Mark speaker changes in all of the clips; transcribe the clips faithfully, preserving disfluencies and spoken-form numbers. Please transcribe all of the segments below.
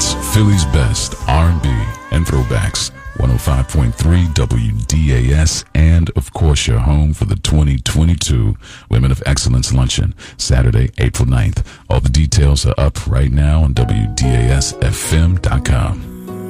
Speaker 1: It's Philly's best R and B and throwbacks. one oh five point three W D A S, and of course your home for the twenty twenty-two Women of Excellence Luncheon, Saturday, April ninth. All the details are up right now on W D A S F M dot com.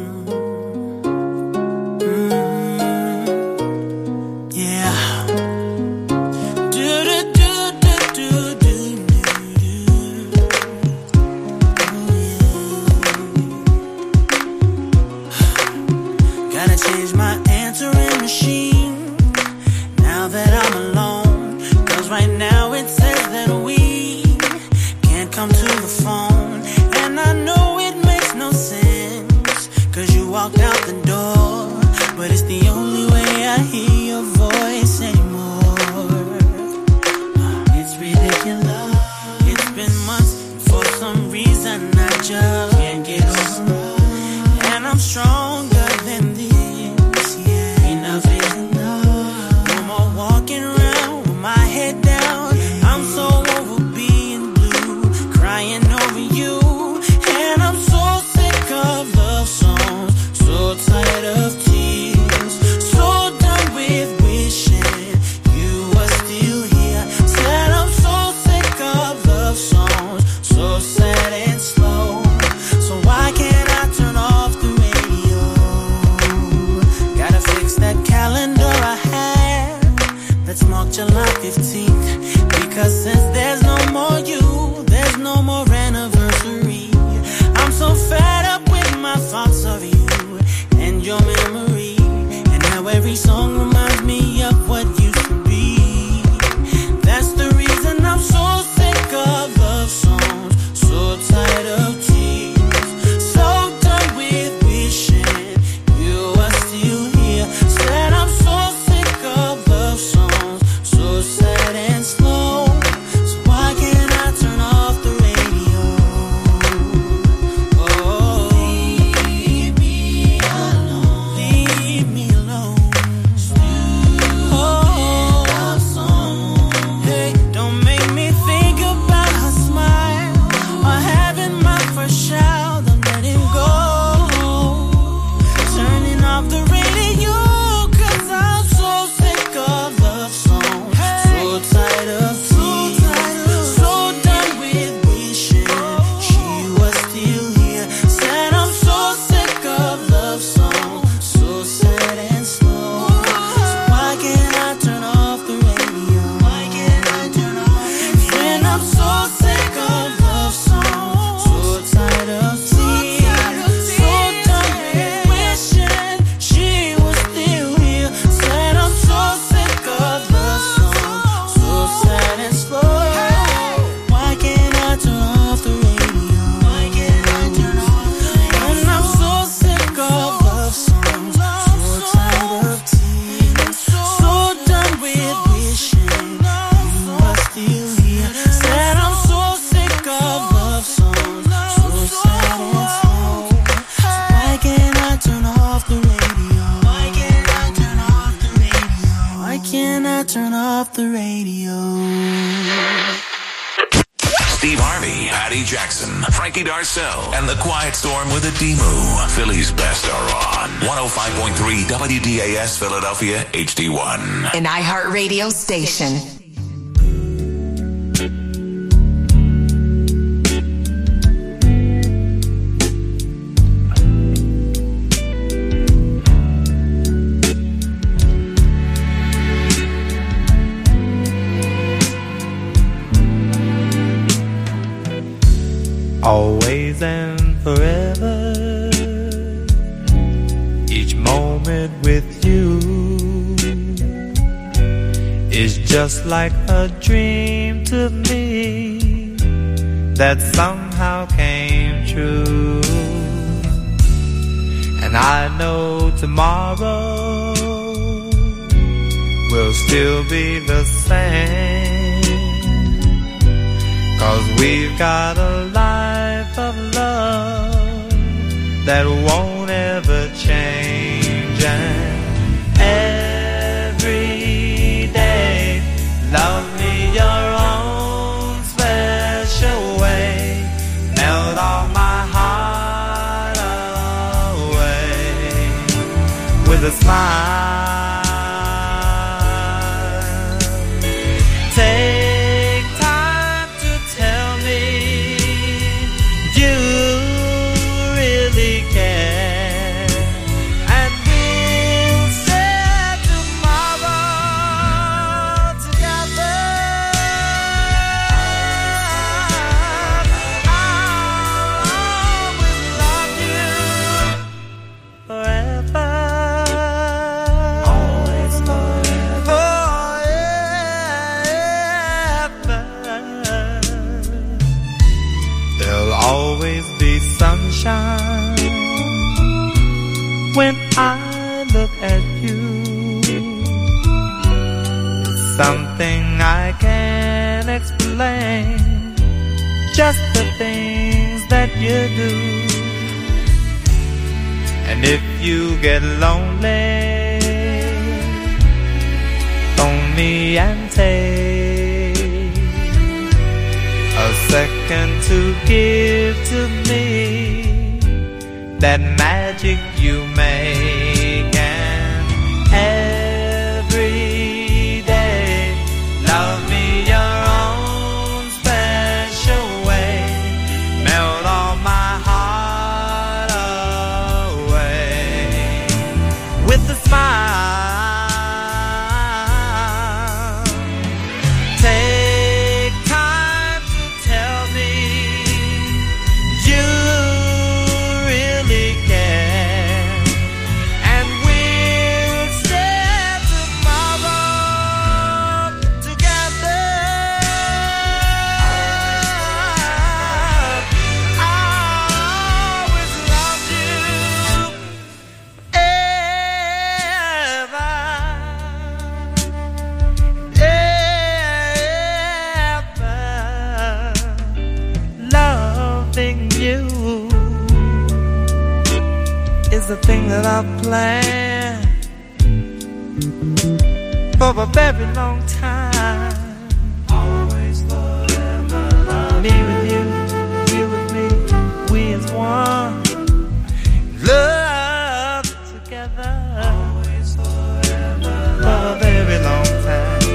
Speaker 2: And the Quiet Storm with a Demu. Philly's best are on one oh five point three W D A S Philadelphia H D one.
Speaker 3: An iHeartRadio station.
Speaker 4: Always and forever, each moment with you is just like a dream to me that somehow came true. And I know tomorrow will still be the same, 'cause we've got a life of love that won't ever change. And every day, love me your own special way. Melt all my heart with a smile. Take time to tell me you really care, and we'll share tomorrow together. I'll always love you forever. Always forever. Forever. There'll always be sunshine when I look at you. Something I can't explain, just the things that you do. And if you get lonely, phone me and take a second to give to me that magic you make. And every day love me your own special way, melt all my heart away with a smile. Take time to tell me you really care, and we'll share tomorrow together. I always loved you ever, ever. Loving you is the thing that I've planned for a very long time. Always forever love me with you, you with me, we as one. Love together. Always forever for a very long time.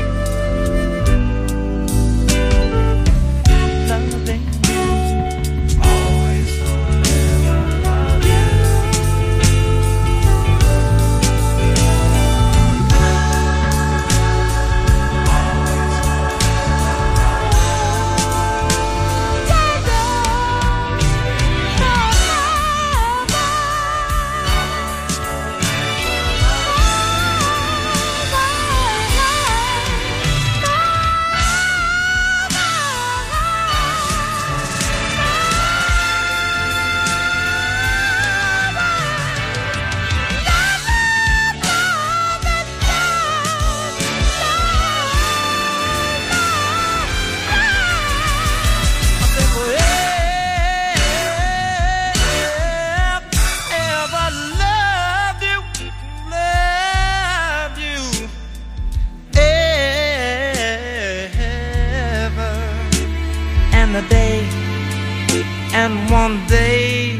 Speaker 4: Loving you. Always forever love you. And one day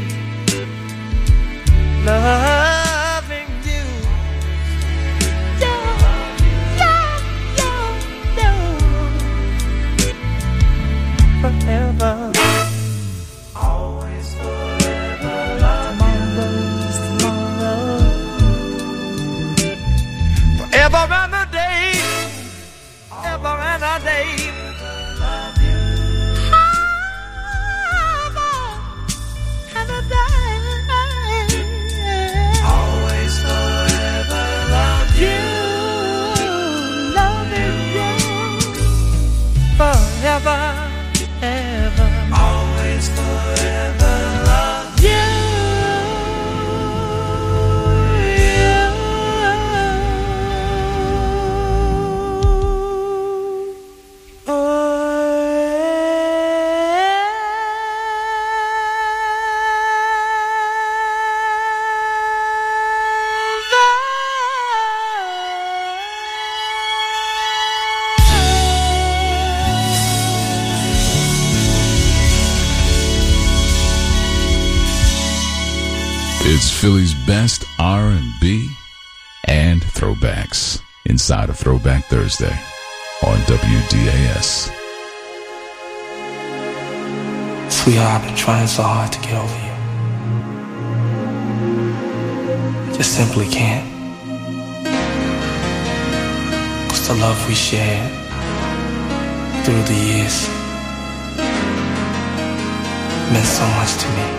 Speaker 4: loving you, yeah, yeah, yeah, yeah, forever, always forever, tomorrow's tomorrow, forever and a day, ever and a day. Always forever love you, loving you, forever, ever. Always forever love you,
Speaker 1: It's Philly's best R and B and throwbacks inside of Throwback Thursday on W D A S.
Speaker 5: Sweetheart, I've been trying so hard to get over you. I just simply can't. 'Cause the love we shared through the years meant so much to me.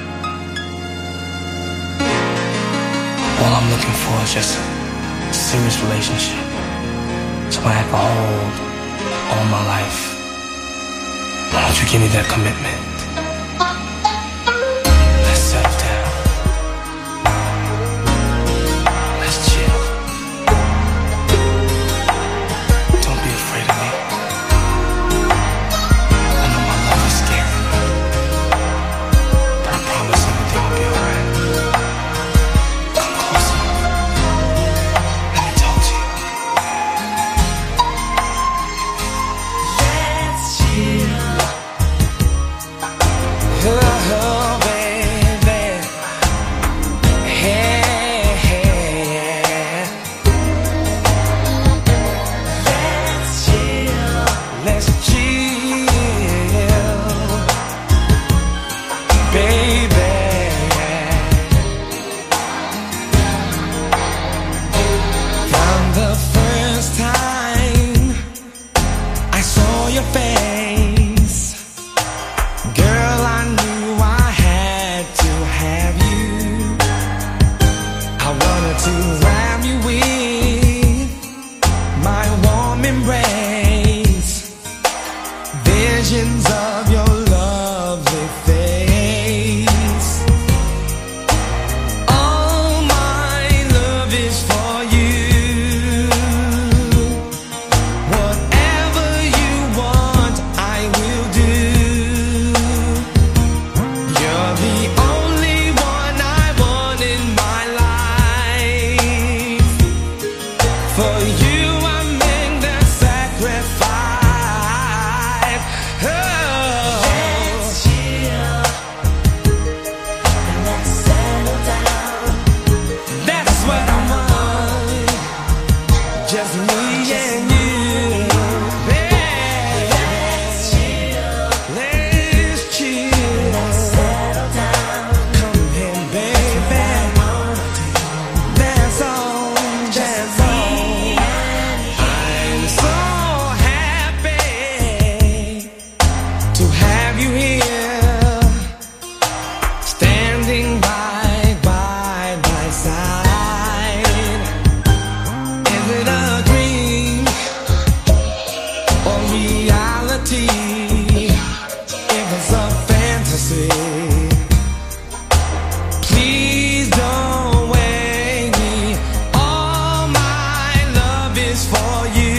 Speaker 5: All I'm looking for is just a serious relationship, somebody I can hold all my life. Why don't you give me that commitment? Let's settle down. Let's chill. Don't be afraid of me. I know my love is scary, but I promise everything will be alright. Come closer. Let me talk to you. Let's chill. Oh, baby. Hey, hey. Let's chill. Let's chill. Baby. From the first time I saw your face, girl, I knew I had to have you. I wanted to wrap you with my warm embrace. Visions of your lovely face. All my love is for you. Whatever you want, I will do. You're the only one I want in my life. For you I make that sacrifice. Oh. Let's chill and let's settle down. That's what I want. Just me and you. Babe. Let's chill. Let's chill. Let's settle down. Come here, baby. That's all. That's all. I'm so happy to have you here, standing by, by my side. Is it a dream or reality? If it's a fantasy, please don't weigh me. All my love is for you.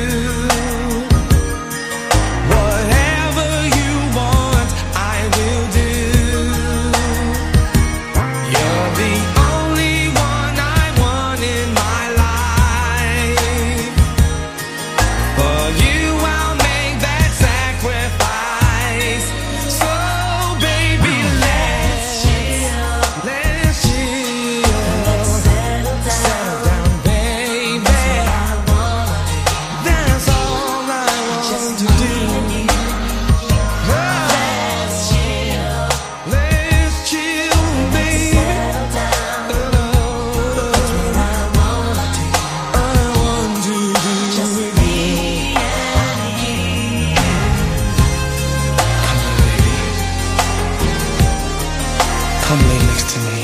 Speaker 5: Whatever you want, I will do. You're the only one I want in my life. For you, I'll make that sacrifice. So, baby, let's chill. Let's chill. Let's settle down. Settle down, baby. That's all I want to do. Oh. Let's chill. Let's chill, baby. Settle down. That's what I want to do. I want to do. Just me and you. Come on, baby. Come lay next to me.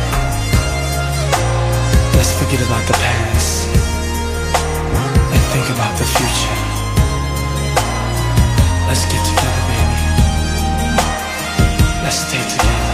Speaker 5: Let's forget about the past and think about the future. Let's get together, baby. Let's stay together.